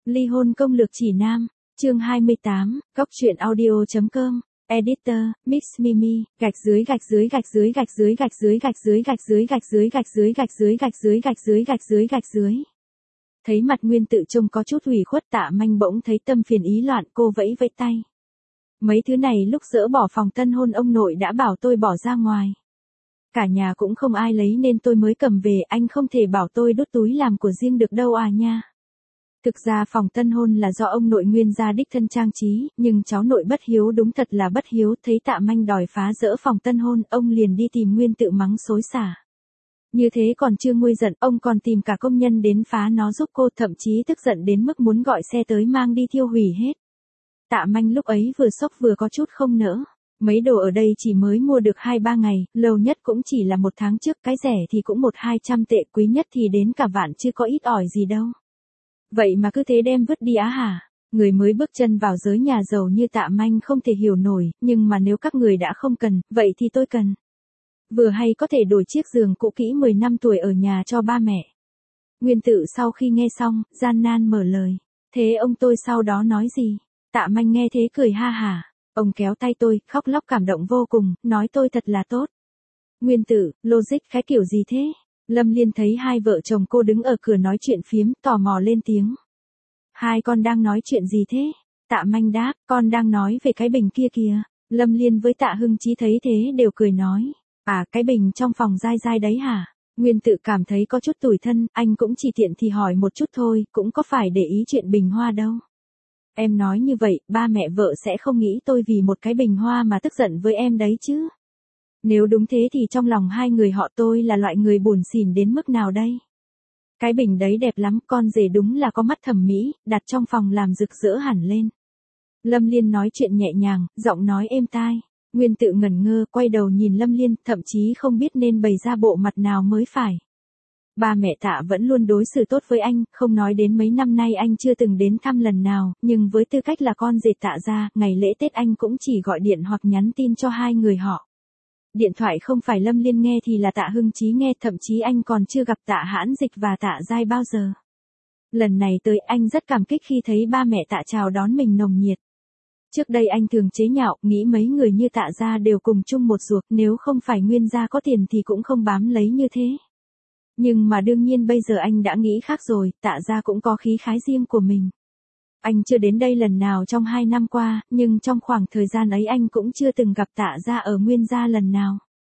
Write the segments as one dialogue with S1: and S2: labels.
S1: Ly hôn công lược chỉ nam, chương 28, góc truyện audio.com, editor, Mix Mimi, gạch dưới. Thấy mặt Nguyên Tự trông có chút ủy khuất, Tạ Manh bỗng thấy tâm phiền ý loạn, cô vẫy vẫy tay. Mấy thứ này lúc dỡ bỏ phòng tân hôn ông nội đã bảo tôi bỏ ra ngoài. Cả nhà cũng không ai lấy nên tôi mới cầm về, anh không thể bảo tôi đút túi làm của riêng được đâu à nha. Thực ra phòng tân hôn là do ông nội Nguyên gia đích thân trang trí, nhưng cháu nội bất hiếu, đúng thật là bất hiếu. Thấy Tạ Manh đòi phá dỡ phòng tân hôn, ông liền đi tìm Nguyên Tự mắng xối xả. Như thế còn chưa nguôi giận, ông còn tìm cả công nhân đến phá nó giúp cô, thậm chí tức giận đến mức muốn gọi xe tới mang đi tiêu hủy hết. Tạ Manh lúc ấy vừa sốc vừa có chút không nỡ. Mấy đồ ở đây chỉ mới mua được 2-3 ngày, lâu nhất cũng chỉ là 1 tháng trước, cái rẻ thì cũng 100-200 tệ, quý nhất thì đến cả vạn, chứ có ít ỏi gì đâu. Vậy mà cứ thế đem vứt đi á hả? Người mới bước chân vào giới nhà giàu như Tạ Manh không thể hiểu nổi, nhưng mà nếu các người đã không cần, vậy thì tôi cần. Vừa hay có thể đổi chiếc giường cũ kỹ 10 năm tuổi ở nhà cho ba mẹ. Nguyên Tự sau khi nghe xong, gian nan mở lời. Thế ông tôi sau đó nói gì? Tạ Manh nghe thế cười ha hả. Ông kéo tay tôi, khóc lóc cảm động vô cùng, nói tôi thật là tốt. Nguyên Tự, logic cái kiểu gì thế? Lâm Liên thấy hai vợ chồng cô đứng ở cửa nói chuyện phiếm, tò mò lên tiếng. Hai con đang nói chuyện gì thế? Tạ Manh đáp, con đang nói về cái bình kia kìa. Lâm Liên với Tạ Hưng Chí thấy thế đều cười nói. À, cái bình trong phòng dai dai đấy hả? Nguyên Tự cảm thấy có chút tủi thân, anh cũng chỉ tiện thì hỏi một chút thôi, cũng có phải để ý chuyện bình hoa đâu. Em nói như vậy, ba mẹ vợ sẽ không nghĩ tôi vì một cái bình hoa mà tức giận với em đấy chứ. Nếu đúng thế thì trong lòng hai người họ tôi là loại người buồn xỉn đến mức nào đây? Cái bình đấy đẹp lắm, con rể đúng là có mắt thẩm mỹ, đặt trong phòng làm rực rỡ hẳn lên. Lâm Liên nói chuyện nhẹ nhàng, giọng nói êm tai. Nguyên Tự ngẩn ngơ, quay đầu nhìn Lâm Liên, thậm chí không biết nên bày ra bộ mặt nào mới phải. Ba mẹ Tạ vẫn luôn đối xử tốt với anh, không nói đến mấy năm nay anh chưa từng đến thăm lần nào, nhưng với tư cách là con rể Tạ gia, ngày lễ Tết anh cũng chỉ gọi điện hoặc nhắn tin cho hai người họ. Điện thoại không phải Lâm Liên nghe thì là Tạ Hưng Chí nghe, thậm chí anh còn chưa gặp Tạ Hãn Dịch và Tạ Giai bao giờ. Lần này tới anh rất cảm kích khi thấy ba mẹ Tạ chào đón mình nồng nhiệt. Trước đây anh thường chế nhạo, nghĩ mấy người như Tạ gia đều cùng chung một ruột, nếu không phải Nguyên gia có tiền thì cũng không bám lấy như thế. Nhưng mà đương nhiên bây giờ anh đã nghĩ khác rồi, Tạ gia cũng có khí khái riêng của mình. Anh chưa đến đây lần nào trong 2 năm qua, nhưng trong khoảng thời gian ấy anh cũng chưa từng gặp Tạ gia ở Nguyên gia lần nào.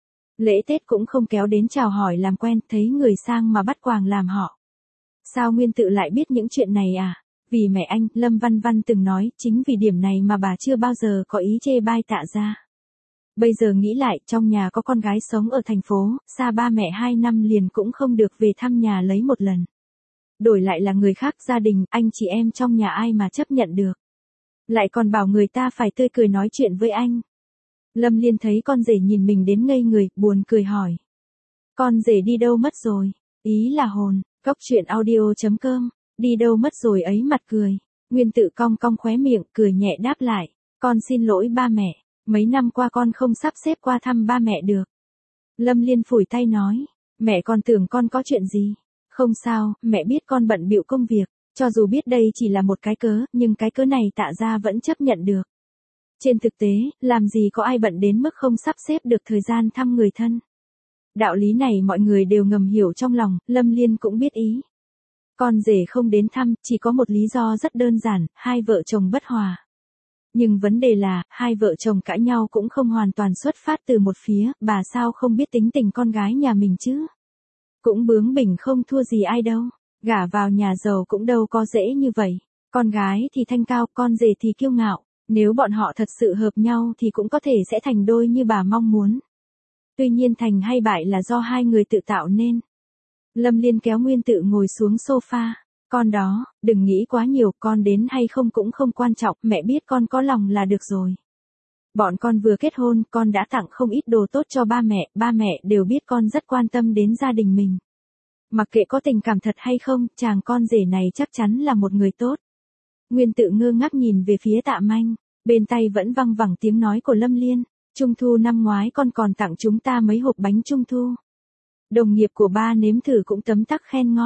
S1: Lễ Tết cũng không kéo đến chào hỏi làm quen, thấy người sang mà bắt quàng làm họ. Sao Nguyên Tự lại biết những chuyện này à? Vì mẹ anh, Lâm Văn Văn từng nói, chính vì điểm này mà bà chưa bao giờ có ý chê bai Tạ gia. Bây giờ nghĩ lại, trong nhà có con gái sống ở thành phố, xa ba mẹ 2 năm liền cũng không được về thăm nhà lấy một lần. Đổi lại là người khác, gia đình, anh chị em trong nhà ai mà chấp nhận được. Lại còn bảo người ta phải tươi cười nói chuyện với anh. Lâm Liên thấy con rể nhìn mình đến ngây người, buồn cười hỏi. Con rể đi đâu mất rồi? Ý là hồn, góc truyện audio.com, đi đâu mất rồi ấy mặt cười. Nguyên Tự cong cong khóe miệng, cười nhẹ đáp lại. Con xin lỗi ba mẹ, mấy năm qua con không sắp xếp qua thăm ba mẹ được. Lâm Liên phủi tay nói, mẹ còn tưởng con có chuyện gì. Không sao, mẹ biết con bận bịu công việc, cho dù biết đây chỉ là một cái cớ, nhưng cái cớ này Tạ gia vẫn chấp nhận được. Trên thực tế, làm gì có ai bận đến mức không sắp xếp được thời gian thăm người thân. Đạo lý này mọi người đều ngầm hiểu trong lòng, Lâm Liên cũng biết ý. Con rể không đến thăm, chỉ có một lý do rất đơn giản, hai vợ chồng bất hòa. Nhưng vấn đề là, hai vợ chồng cãi nhau cũng không hoàn toàn xuất phát từ một phía, bà sao không biết tính tình con gái nhà mình chứ. Cũng bướng bỉnh không thua gì ai đâu, gả vào nhà giàu cũng đâu có dễ như vậy. Con gái thì thanh cao, con rể thì kiêu ngạo, nếu bọn họ thật sự hợp nhau thì cũng có thể sẽ thành đôi như bà mong muốn. Tuy nhiên thành hay bại là do hai người tự tạo nên. Lâm Liên kéo Nguyên Tự ngồi xuống sofa. Con đó, đừng nghĩ quá nhiều, con đến hay không cũng không quan trọng, mẹ biết con có lòng là được rồi. Bọn con vừa kết hôn, con đã tặng không ít đồ tốt cho ba mẹ đều biết con rất quan tâm đến gia đình mình. Mặc kệ có tình cảm thật hay không, chàng con rể này chắc chắn là một người tốt. Nguyên Tự ngơ ngác nhìn về phía Tạ Manh, bên tay vẫn văng vẳng tiếng nói của Lâm Liên. Trung thu năm ngoái con còn tặng chúng ta mấy hộp bánh trung thu. Đồng nghiệp của ba nếm thử cũng tấm tắc khen ngon.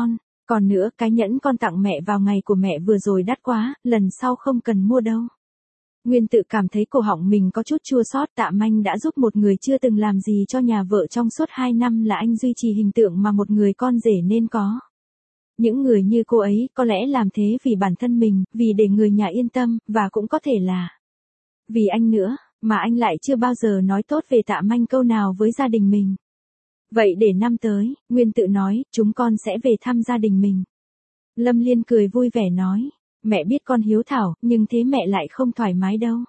S1: Còn nữa, cái nhẫn con tặng mẹ vào ngày của mẹ vừa rồi đắt quá, lần sau không cần mua đâu. Nguyên Tự cảm thấy cổ họng mình có chút chua xót, Tạ Manh đã giúp một người chưa từng làm gì cho nhà vợ trong suốt 2 năm là anh duy trì hình tượng mà một người con rể nên có. Những người như cô ấy có lẽ làm thế vì bản thân mình, vì để người nhà yên tâm, và cũng có thể là vì anh nữa, mà anh lại chưa bao giờ nói tốt về Tạ Manh câu nào với gia đình mình. Vậy để năm tới, Nguyên Tự nói, chúng con sẽ về thăm gia đình mình. Lâm Liên cười vui vẻ nói, mẹ biết con hiếu thảo, nhưng thế mẹ lại không thoải mái đâu.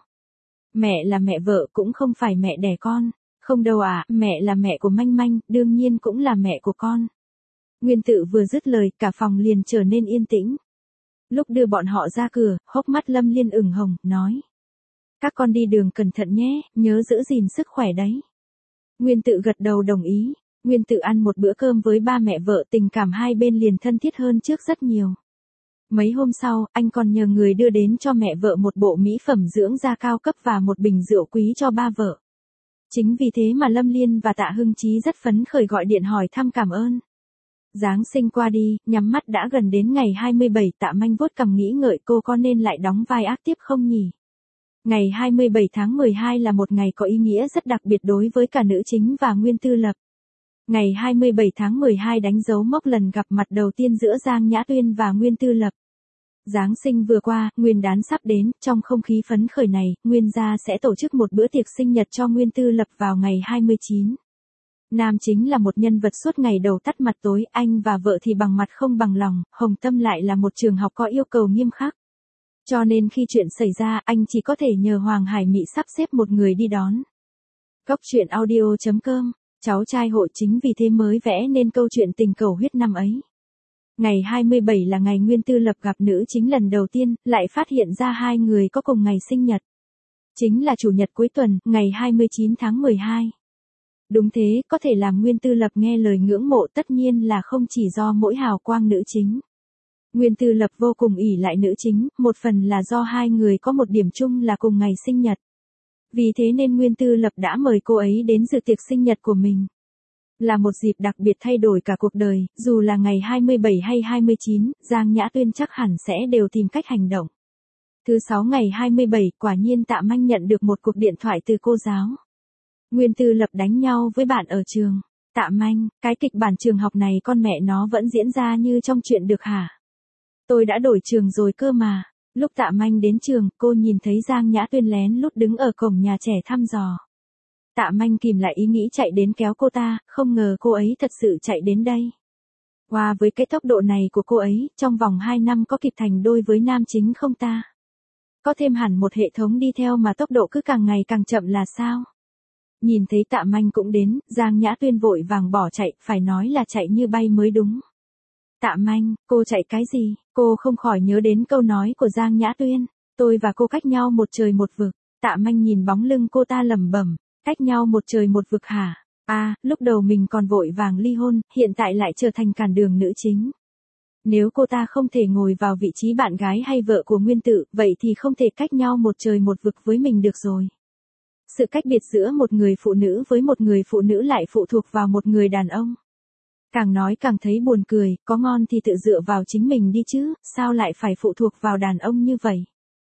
S1: Mẹ là mẹ vợ cũng không phải mẹ đẻ con. Không đâu à, mẹ là mẹ của Manh Manh, đương nhiên cũng là mẹ của con. Nguyên Tự vừa dứt lời, cả phòng liền trở nên yên tĩnh. Lúc đưa bọn họ ra cửa, hốc mắt Lâm Liên ửng hồng, nói. Các con đi đường cẩn thận nhé, nhớ giữ gìn sức khỏe đấy. Nguyên Tự gật đầu đồng ý. Nguyên Tự ăn một bữa cơm với ba mẹ vợ, tình cảm hai bên liền thân thiết hơn trước rất nhiều. Mấy hôm sau, anh còn nhờ người đưa đến cho mẹ vợ một bộ mỹ phẩm dưỡng da cao cấp và một bình rượu quý cho ba vợ. Chính vì thế mà Lâm Liên và Tạ Hưng Chí rất phấn khởi gọi điện hỏi thăm cảm ơn. Giáng sinh qua đi, nhắm mắt đã gần đến ngày 27, Tạ Manh vuốt cằm nghĩ ngợi cô có nên lại đóng vai ác tiếp không nhỉ? Ngày 27 tháng 12 là một ngày có ý nghĩa rất đặc biệt đối với cả nữ chính và Nguyên Tư Lập. Ngày 27 tháng 12 đánh dấu mốc lần gặp mặt đầu tiên giữa Giang Nhã Tuyên và Nguyên Tư Lập. Giáng sinh vừa qua, Nguyên đán sắp đến, trong không khí phấn khởi này, Nguyên gia sẽ tổ chức một bữa tiệc sinh nhật cho Nguyên Tư Lập vào ngày 29. Nam chính là một nhân vật suốt ngày đầu tắt mặt tối, anh và vợ thì bằng mặt không bằng lòng, Hồng Tâm lại là một trường học có yêu cầu nghiêm khắc. Cho nên khi chuyện xảy ra, anh chỉ có thể nhờ Hoàng Hải Mị sắp xếp một người đi đón. Góc truyện audio.com, cháu trai hộ chính vì thế mới vẽ nên câu chuyện tình cầu huyết năm ấy. Ngày 27 là ngày Nguyên Tư Lập gặp nữ chính lần đầu tiên, lại phát hiện ra hai người có cùng ngày sinh nhật. Chính là chủ nhật cuối tuần, ngày 29 tháng 12. Đúng thế, có thể làm Nguyên Tư Lập nghe lời ngưỡng mộ tất nhiên là không chỉ do mỗi hào quang nữ chính. Nguyên Tư Lập vô cùng ỷ lại nữ chính, một phần là do hai người có một điểm chung là cùng ngày sinh nhật. Vì thế nên Nguyên Tư Lập đã mời cô ấy đến dự tiệc sinh nhật của mình. Là một dịp đặc biệt thay đổi cả cuộc đời, dù là ngày 27 hay 29, Giang Nhã Tuyên chắc hẳn sẽ đều tìm cách hành động. Thứ 6 ngày 27, quả nhiên Tạ Manh nhận được một cuộc điện thoại từ cô giáo. Nguyên Tư Lập đánh nhau với bạn ở trường. Tạ Manh, cái kịch bản trường học này con mẹ nó vẫn diễn ra như trong chuyện được hả? Tôi đã đổi trường rồi cơ mà. Lúc Tạ Manh đến trường, cô nhìn thấy Giang Nhã Tuyên lén lút đứng ở cổng nhà trẻ thăm dò. Tạ Manh kìm lại ý nghĩ chạy đến kéo cô ta, không ngờ cô ấy thật sự chạy đến đây. Wow, với cái tốc độ này của cô ấy, trong vòng 2 năm có kịp thành đôi với nam chính không ta? Có thêm hẳn một hệ thống đi theo mà tốc độ cứ càng ngày càng chậm là sao? Nhìn thấy Tạ Manh cũng đến, Giang Nhã Tuyên vội vàng bỏ chạy, phải nói là chạy như bay mới đúng. Tạ Manh, cô chạy cái gì? Cô không khỏi nhớ đến câu nói của Giang Nhã Tuyên. Tôi và cô cách nhau một trời một vực. Tạ Manh nhìn bóng lưng cô ta lẩm bẩm, cách nhau một trời một vực hả? À, lúc đầu mình còn vội vàng ly hôn, hiện tại lại trở thành cản đường nữ chính. Nếu cô ta không thể ngồi vào vị trí bạn gái hay vợ của Nguyên Tự, vậy thì không thể cách nhau một trời một vực với mình được rồi. Sự cách biệt giữa một người phụ nữ với một người phụ nữ lại phụ thuộc vào một người đàn ông. Càng nói càng thấy buồn cười, có ngon thì tự dựa vào chính mình đi chứ, sao lại phải phụ thuộc vào đàn ông như vậy?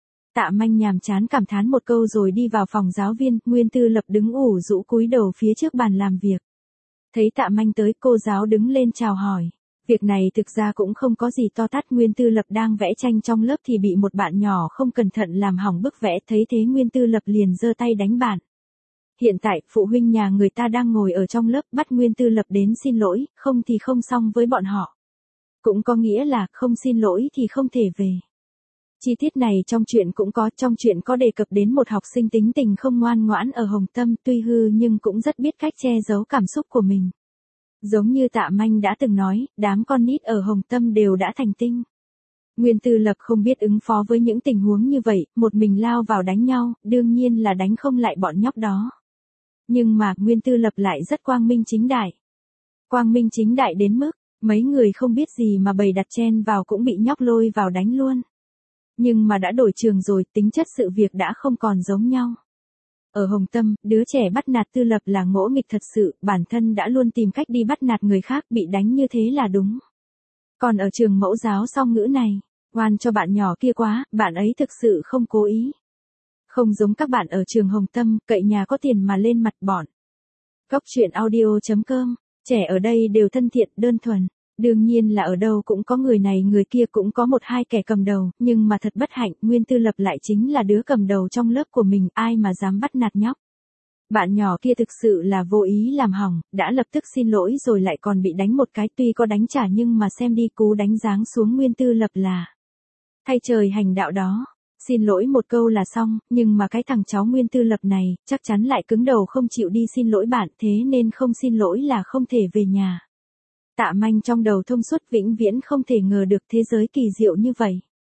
S1: Tạ Manh nhàm chán cảm thán một câu rồi đi vào phòng giáo viên, Nguyên Tư Lập đứng ủ rũ cúi đầu phía trước bàn làm việc. Thấy Tạ Manh tới, cô giáo đứng lên chào hỏi. Việc này thực ra cũng không có gì to tát, Nguyên Tư Lập đang vẽ tranh trong lớp thì bị một bạn nhỏ không cẩn thận làm hỏng bức vẽ, thấy thế Nguyên Tư Lập liền giơ tay đánh bạn. Hiện tại, phụ huynh nhà người ta đang ngồi ở trong lớp, bắt Nguyên Tư Lập đến xin lỗi, không thì không xong với bọn họ. Cũng có nghĩa là, không xin lỗi thì không thể về. Chi tiết này trong chuyện có đề cập đến một học sinh tính tình không ngoan ngoãn ở Hồng Tâm, tuy hư nhưng cũng rất biết cách che giấu cảm xúc của mình. Giống như Tạ Manh đã từng nói, đám con nít ở Hồng Tâm đều đã thành tinh. Nguyên Tư Lập không biết ứng phó với những tình huống như vậy, một mình lao vào đánh nhau, đương nhiên là đánh không lại bọn nhóc đó. Nhưng mà, Nguyên Tư Lập lại rất quang minh chính đại. Quang minh chính đại đến mức, mấy người không biết gì mà bày đặt chen vào cũng bị nhóc lôi vào đánh luôn. Nhưng mà đã đổi trường rồi, tính chất sự việc đã không còn giống nhau. Ở Hồng Tâm, đứa trẻ bắt nạt Tư Lập là ngỗ nghịch thật sự, bản thân đã luôn tìm cách đi bắt nạt người khác, bị đánh như thế là đúng. Còn ở trường mẫu giáo song ngữ này, oan cho bạn nhỏ kia quá, bạn ấy thực sự không cố ý. Không giống các bạn ở trường Hồng Tâm, cậy nhà có tiền mà lên mặt bọn. Góc truyện audio.com, trẻ ở đây đều thân thiện, đơn thuần. Đương nhiên là ở đâu cũng có người này người kia, cũng có một hai kẻ cầm đầu, nhưng mà thật bất hạnh, Nguyên Tư Lập lại chính là đứa cầm đầu trong lớp của mình, ai mà dám bắt nạt nhóc. Bạn nhỏ kia thực sự là vô ý làm hỏng, đã lập tức xin lỗi rồi lại còn bị đánh một cái, tuy có đánh trả nhưng mà xem đi, cú đánh giáng xuống Nguyên Tư Lập là thay trời hành đạo đó. Xin lỗi một câu là xong, nhưng mà cái thằng cháu Nguyên Tư Lập này, chắc chắn lại cứng đầu không chịu đi xin lỗi bạn, thế nên không xin lỗi là không thể về nhà. Tạ Manh trong đầu thông suốt, vĩnh viễn không thể ngờ được thế giới kỳ diệu như vậy.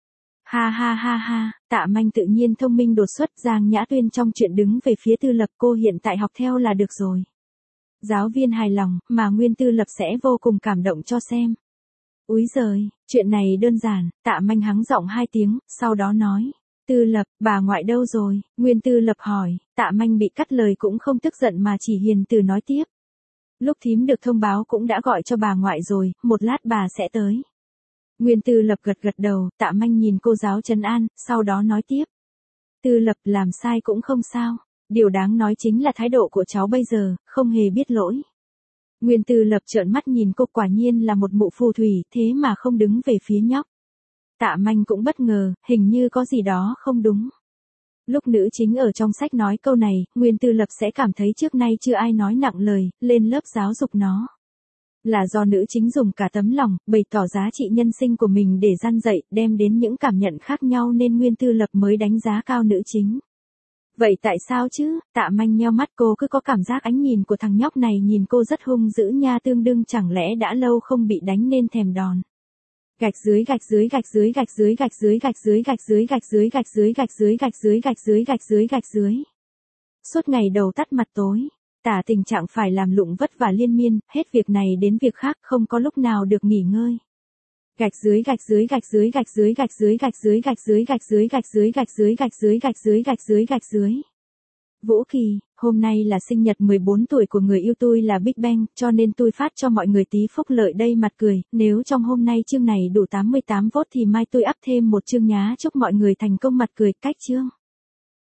S1: Ha ha ha ha, Tạ Manh tự nhiên thông minh đột xuất, Giang Nhã Tuyên trong chuyện đứng về phía Tư Lập, cô hiện tại học theo là được rồi. Giáo viên hài lòng, mà Nguyên Tư Lập sẽ vô cùng cảm động cho xem. Úi giời, chuyện này đơn giản, Tạ Manh hắng giọng 2 tiếng, sau đó nói. Tư Lập, bà ngoại đâu rồi? Nguyên Tư Lập hỏi, Tạ Manh bị cắt lời cũng không tức giận mà chỉ hiền từ nói tiếp. Lúc thím được thông báo cũng đã gọi cho bà ngoại rồi, một lát bà sẽ tới. Nguyên Tư Lập gật gật đầu, Tạ Manh nhìn cô giáo trấn an, sau đó nói tiếp. Tư Lập, làm sai cũng không sao, điều đáng nói chính là thái độ của cháu bây giờ, không hề biết lỗi. Nguyên Tư Lập trợn mắt nhìn cô, quả nhiên là một mụ phù thủy, thế mà không đứng về phía nhóc. Tạ Manh cũng bất ngờ, hình như có gì đó không đúng. Lúc nữ chính ở trong sách nói câu này, Nguyên Tư Lập sẽ cảm thấy trước nay chưa ai nói nặng lời, lên lớp giáo dục nó. Là do nữ chính dùng cả tấm lòng, bày tỏ giá trị nhân sinh của mình để răn dạy, đem đến những cảm nhận khác nhau nên Nguyên Tư Lập mới đánh giá cao nữ chính. Vậy tại sao chứ? Tạ Manh nheo mắt, cô cứ có cảm giác ánh nhìn của thằng nhóc này nhìn cô rất hung dữ nha, tương đương chẳng lẽ đã lâu không bị đánh nên thèm đòn. Gạch dưới gạch dưới gạch dưới gạch dưới gạch dưới gạch dưới gạch dưới gạch dưới gạch dưới gạch dưới gạch dưới gạch dưới gạch dưới gạch dưới. Suốt ngày đầu tắt mặt tối, tả tình trạng phải làm lụng vất vả liên miên, hết việc này đến việc khác, không có lúc nào được nghỉ ngơi. Gạch dưới gạch dưới gạch dưới gạch dưới gạch dưới gạch dưới gạch dưới gạch dưới gạch dưới gạch dưới gạch dưới gạch dưới gạch dưới gạch dưới. Vũ Kỳ, hôm nay là sinh nhật 14 tuổi của người yêu tôi là Big Bang, cho nên tôi phát cho mọi người tí phúc lợi đây, mặt cười, nếu trong hôm nay chương này đủ 88 vote thì mai tôi up thêm một chương nhá, chúc mọi người thành công, mặt cười, cách chương.